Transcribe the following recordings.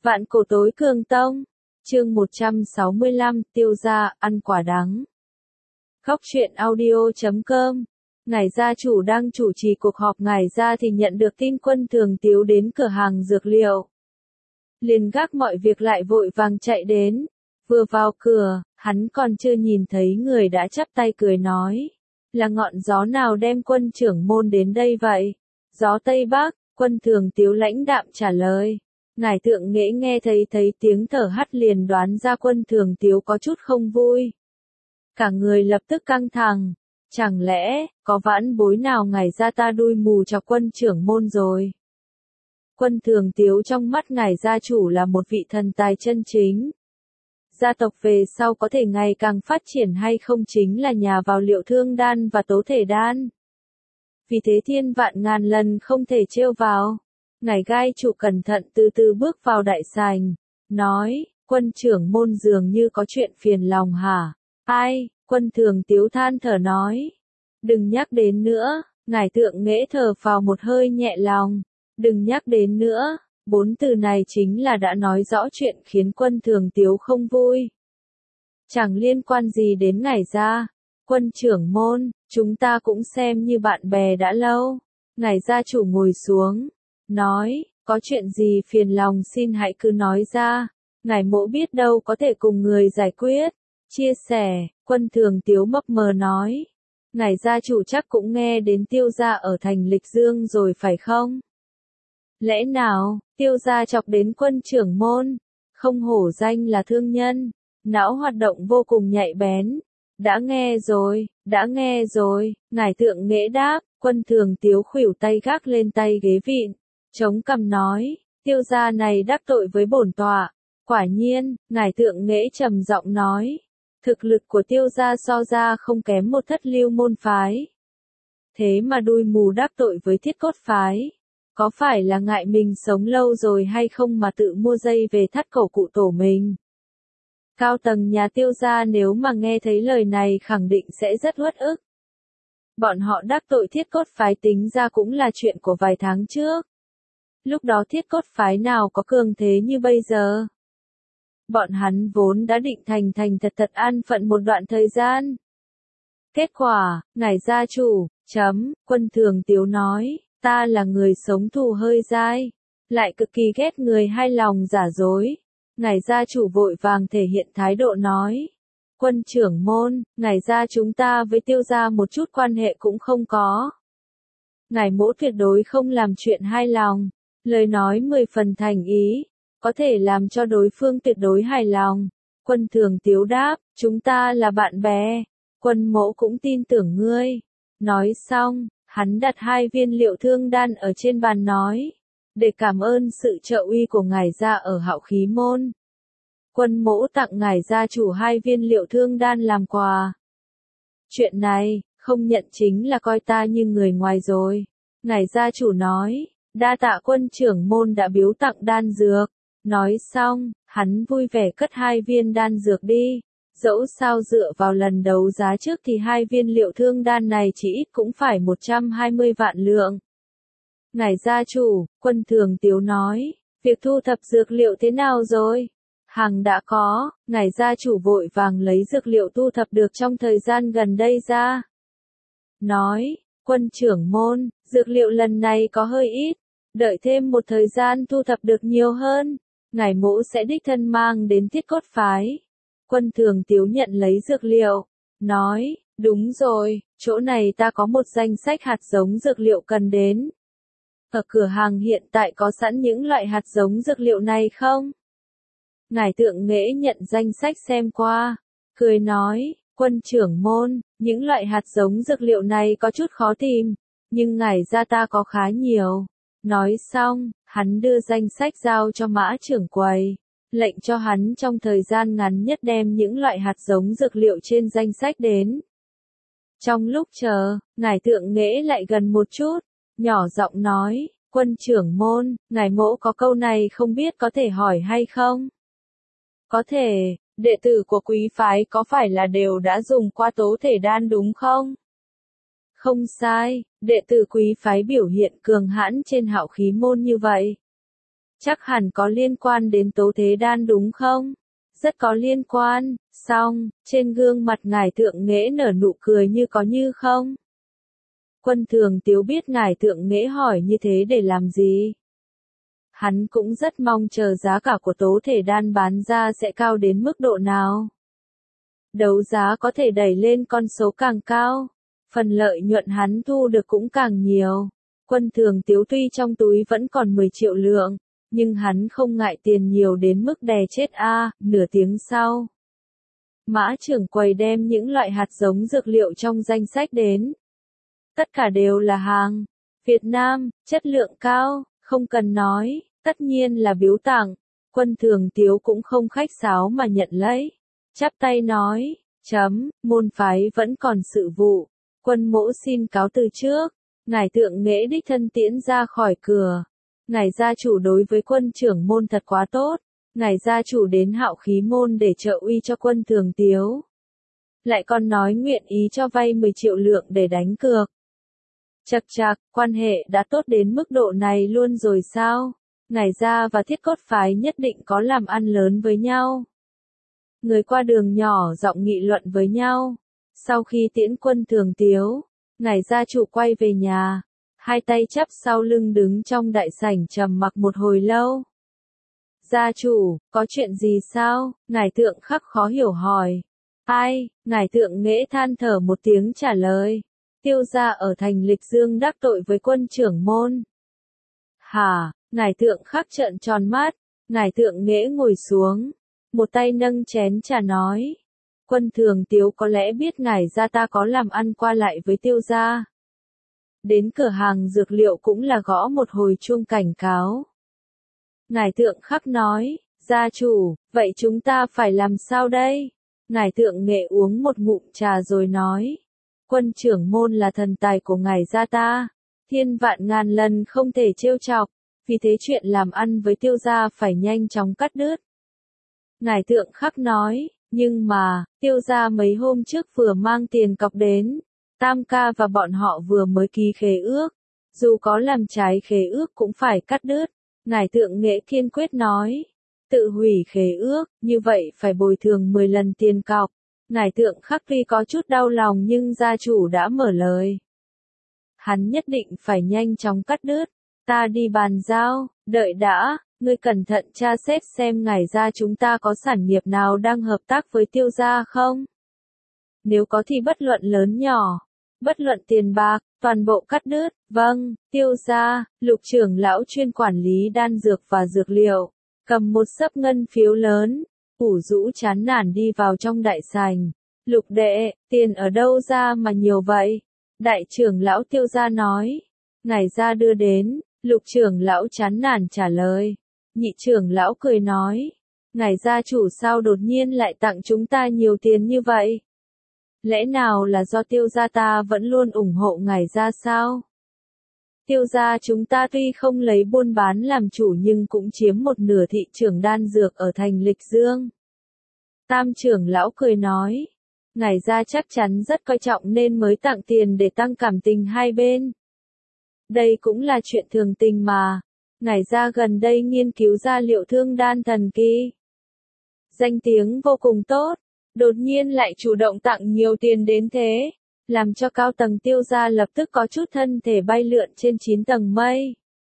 Vạn cổ tối cường tông. Chương 165, tiêu gia, ăn quả đắng. Khóc chuyện audio.com. Ngài gia chủ đang chủ trì cuộc họp ngài gia thì nhận được tin Quân Thường Tiếu đến cửa hàng dược liệu. Liền gác mọi việc lại vội vàng chạy đến. Vừa vào cửa, hắn còn chưa nhìn thấy người đã chắp tay cười nói. Là ngọn gió nào đem Quân trưởng môn đến đây vậy? Gió Tây Bắc, Quân Thường Tiếu lãnh đạm trả lời. Ngài Thượng Nghệ nghe thấy tiếng thở hắt liền đoán ra Quân Thường Tiếu có chút không vui. Cả người lập tức căng thẳng. Chẳng lẽ, có vãn bối nào ngài gia ta đuôi mù cho Quân trưởng môn rồi? Quân Thường Tiếu trong mắt ngài gia chủ là một vị thần tài chân chính. Gia tộc về sau có thể ngày càng phát triển hay không chính là nhà vào liệu thương đan và tố thể đan. Vì thế thiên vạn ngàn lần không thể trêu vào. Ngài gai chủ cẩn thận từ từ bước vào đại sảnh, nói, Quân trưởng môn dường như có chuyện phiền lòng hả? Ai? Quân Thường Tiếu than thở nói. Đừng nhắc đến nữa, ngài Thượng Nghệ thở phào một hơi nhẹ lòng. Đừng nhắc đến nữa, 4 từ này chính là đã nói rõ chuyện khiến Quân Thường Tiếu không vui. Chẳng liên quan gì đến ngài gia. Quân trưởng môn, chúng ta cũng xem như bạn bè đã lâu. Ngài gia chủ ngồi xuống, nói, có chuyện gì phiền lòng xin hãy cứ nói ra. Ngài mỗ biết đâu có thể cùng người giải quyết. Chia sẻ, Quân Thường Tiếu mập mờ nói. Ngài gia chủ chắc cũng nghe đến tiêu gia ở thành Lịch Dương rồi phải không? Lẽ nào, tiêu gia chọc đến Quân trưởng môn? Không hổ danh là thương nhân. Não hoạt động vô cùng nhạy bén. Đã nghe rồi, ngài Thượng Nghệ đáp. Quân Thường Tiếu khuỷu tay gác lên tay ghế vịn. Chống cằm nói, tiêu gia này đắc tội với bổn tọa. Quả nhiên, ngài Thượng Nghệ trầm giọng nói. Thực lực của tiêu gia so ra không kém một thất lưu môn phái. Thế mà đuôi mù đắc tội với thiết cốt phái. Có phải là ngại mình sống lâu rồi hay không mà tự mua dây về thắt cổ cụ tổ mình? Cao tầng nhà tiêu gia nếu mà nghe thấy lời này khẳng định sẽ rất uất ức. Bọn họ đắc tội thiết cốt phái tính ra cũng là chuyện của vài tháng trước. Lúc đó thiết cốt phái nào có cường thế như bây giờ? Bọn hắn vốn đã định thành thật an phận một đoạn thời gian. Kết quả, ngài gia chủ, Quân Thường Tiếu nói, ta là người sống thù hơi dai, lại cực kỳ ghét người hai lòng giả dối. Ngài gia chủ vội vàng thể hiện thái độ nói. Quân trưởng môn, ngài gia chúng ta với tiêu gia một chút quan hệ cũng không có. Ngài mỗ tuyệt đối không làm chuyện hai lòng. Lời nói 10 phần thành ý, có thể làm cho đối phương tuyệt đối hài lòng. Quân Thường Tiếu đáp, chúng ta là bạn bè. Quân mỗ cũng tin tưởng ngươi. Nói xong, hắn đặt 2 viên liệu thương đan ở trên bàn nói. Để cảm ơn sự trợ uy của ngài gia ở Hạo Khí Môn. Quân mỗ tặng ngài gia chủ 2 viên liệu thương đan làm quà. Chuyện này, không nhận chính là coi ta như người ngoài rồi. Ngài gia chủ nói, đa tạ Quân trưởng môn đã biếu tặng đan dược. Nói xong, hắn vui vẻ cất 2 viên đan dược đi. Dẫu sao dựa vào lần đấu giá trước thì 2 viên liệu thương đan này chỉ ít cũng phải 120 vạn lượng. Ngài gia chủ, Quân Thường Tiếu nói, việc thu thập dược liệu thế nào rồi? Hàng đã có, ngài gia chủ vội vàng lấy dược liệu thu thập được trong thời gian gần đây ra. Nói, Quân trưởng môn, dược liệu lần này có hơi ít, đợi thêm một thời gian thu thập được nhiều hơn, ngài mỗ sẽ đích thân mang đến thiết cốt phái. Quân Thường Tiếu nhận lấy dược liệu, nói, đúng rồi, chỗ này ta có một danh sách hạt giống dược liệu cần đến. Ở cửa hàng hiện tại có sẵn những loại hạt giống dược liệu này không? Ngài Thượng Nghệ nhận danh sách xem qua, cười nói, Quân trưởng môn, những loại hạt giống dược liệu này có chút khó tìm, nhưng ngài gia ta có khá nhiều. Nói xong, hắn đưa danh sách giao cho Mã trưởng quầy, lệnh cho hắn trong thời gian ngắn nhất đem những loại hạt giống dược liệu trên danh sách đến. Trong lúc chờ, ngài Thượng Nghệ lại gần một chút, nhỏ giọng nói, Quân trưởng môn, ngài mỗ có câu này không biết có thể hỏi hay không? Có thể, đệ tử của quý phái có phải là đều đã dùng qua tố thể đan đúng không? Không sai, đệ tử quý phái biểu hiện cường hãn trên Hạo Khí Môn như vậy. Chắc hẳn có liên quan đến Tố Thế Đan đúng không? Rất có liên quan, xong, trên gương mặt ngài Thượng Nghễ nở nụ cười như có như không. Quân Thường Tiếu biết ngài Thượng Nghễ hỏi như thế để làm gì. Hắn cũng rất mong chờ giá cả của Tố Thể Đan bán ra sẽ cao đến mức độ nào. Đấu giá có thể đẩy lên con số càng cao, phần lợi nhuận hắn thu được cũng càng nhiều. Quân Thường Tiếu tuy trong túi vẫn còn 10 triệu lượng, nhưng hắn không ngại tiền nhiều đến mức đè chết nửa tiếng sau. Mã trưởng quầy đem những loại hạt giống dược liệu trong danh sách đến. Tất cả đều là hàng Việt Nam, chất lượng cao, không cần nói, tất nhiên là biếu tặng. Quân Thường Tiếu cũng không khách sáo mà nhận lấy. Chắp tay nói, môn phái vẫn còn sự vụ. Quân mỗ xin cáo từ trước. Ngài Thượng Nghễ đích thân tiễn ra khỏi cửa. Ngài gia chủ đối với quân trưởng môn thật quá tốt. Ngài gia chủ đến Hạo Khí môn để trợ uy cho Quân Thường Tiếu. Lại còn nói nguyện ý cho vay 10 triệu lượng để đánh cược. Chậc chạc, quan hệ đã tốt đến mức độ này luôn rồi sao? Ngài gia và Thiết Cốt phái nhất định có làm ăn lớn với nhau. Người qua đường nhỏ giọng nghị luận với nhau. Sau khi tiễn Quân Thường Tiếu, ngài gia chủ quay về nhà, hai tay chắp sau lưng đứng trong đại sảnh trầm mặc một hồi lâu. Gia chủ, có chuyện gì sao? Ngài Thượng Khắc khó hiểu hỏi. Ai? Ngài Thượng Nghễ than thở một tiếng trả lời. Tiêu gia ở thành Lịch Dương đắc tội với quân trưởng môn. Hả? Ngài Thượng Khắc trợn tròn mắt. Ngài Thượng Nghễ ngồi xuống, một tay nâng chén trà nói. Quân Thường Tiếu có lẽ biết ngài gia ta có làm ăn qua lại với Tiêu gia. Đến cửa hàng dược liệu cũng là gõ một hồi chuông cảnh cáo. Ngài Thượng Khắc nói, gia chủ, vậy chúng ta phải làm sao đây? Ngài Thượng Nghễ uống một ngụm trà rồi nói. Quân trưởng môn là thần tài của ngài gia ta. Thiên vạn ngàn lần không thể trêu chọc. Vì thế chuyện làm ăn với Tiêu gia phải nhanh chóng cắt đứt. Ngài Thượng Khắc nói, nhưng mà, Tiêu gia mấy hôm trước vừa mang tiền cọc đến. Tam ca và bọn họ vừa mới ký khế ước. Dù có làm trái khế ước cũng phải cắt đứt. Ngài Thượng Nghễ kiên quyết nói. Tự hủy khế ước, như vậy phải bồi thường 10 lần tiền cọc. Ngài Thượng Khắc tuy có chút đau lòng nhưng gia chủ đã mở lời. Hắn nhất định phải nhanh chóng cắt đứt. Ta đi bàn giao, đợi đã, ngươi cẩn thận tra xét xem ngài gia chúng ta có sản nghiệp nào đang hợp tác với Tiêu gia không? Nếu có thì bất luận lớn nhỏ, bất luận tiền bạc, toàn bộ cắt đứt. Vâng, Tiêu gia, Lục trưởng lão chuyên quản lý đan dược và dược liệu, cầm một xấp ngân phiếu lớn, ủ rũ chán nản đi vào trong đại sảnh. Lục đệ, tiền ở đâu ra mà nhiều vậy? Đại trưởng lão Tiêu gia nói. Ngài gia đưa đến. Lục trưởng lão chán nản trả lời. Nhị trưởng lão cười nói. Ngài gia chủ sao đột nhiên lại tặng chúng ta nhiều tiền như vậy? Lẽ nào là do Tiêu gia ta vẫn luôn ủng hộ ngài gia sao? Tiêu gia chúng ta tuy không lấy buôn bán làm chủ nhưng cũng chiếm một nửa thị trường đan dược ở thành Lịch Dương. Tam trưởng lão cười nói. Ngài gia chắc chắn rất coi trọng nên mới tặng tiền để tăng cảm tình hai bên. Đây cũng là chuyện thường tình mà. Ngài gia gần đây nghiên cứu ra liệu thương đan thần kỳ. Danh tiếng vô cùng tốt. Đột nhiên lại chủ động tặng nhiều tiền đến thế. Làm cho cao tầng Tiêu gia lập tức có chút thân thể bay lượn trên 9 tầng mây.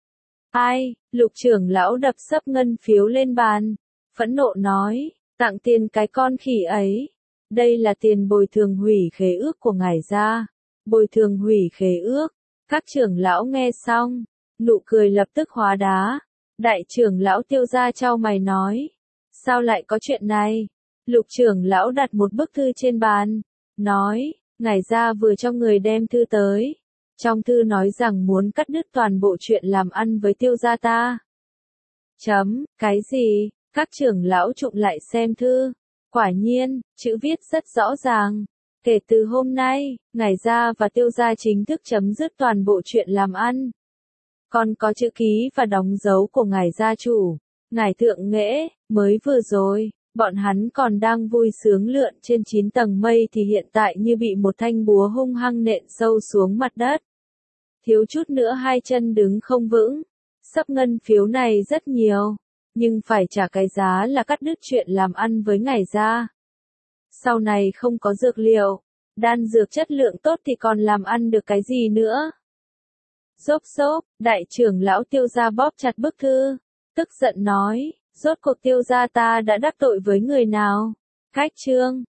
Ai? Lục trưởng lão đập xấp ngân phiếu lên bàn. Phẫn nộ nói. Tặng tiền cái con khỉ ấy. Đây là tiền bồi thường hủy khế ước của ngài gia. Bồi thường hủy khế ước. Các trưởng lão nghe xong, nụ cười lập tức hóa đá. Đại trưởng lão Tiêu gia chau mày nói. Sao lại có chuyện này? Lục trưởng lão đặt một bức thư trên bàn. Nói, ngài gia vừa cho người đem thư tới. Trong thư nói rằng muốn cắt đứt toàn bộ chuyện làm ăn với Tiêu gia ta. Cái gì? Các trưởng lão trụng lại xem thư. Quả nhiên, chữ viết rất rõ ràng. Kể từ hôm nay, ngài gia và Tiêu gia chính thức chấm dứt toàn bộ chuyện làm ăn. Còn có chữ ký và đóng dấu của ngài gia chủ. Ngài Thượng Nghễ, mới vừa rồi, bọn hắn còn đang vui sướng lượn trên 9 tầng mây thì hiện tại như bị một thanh búa hung hăng nện sâu xuống mặt đất. Thiếu chút nữa hai chân đứng không vững. Sắp ngân phiếu này rất nhiều, nhưng phải trả cái giá là cắt đứt chuyện làm ăn với Ngải gia. Sau này không có dược liệu, đan dược chất lượng tốt thì còn làm ăn được cái gì nữa. Rốp rốp, đại trưởng lão Tiêu gia bóp chặt bức thư, tức giận nói, rốt cuộc Tiêu gia ta đã đắc tội với người nào? Khách trương,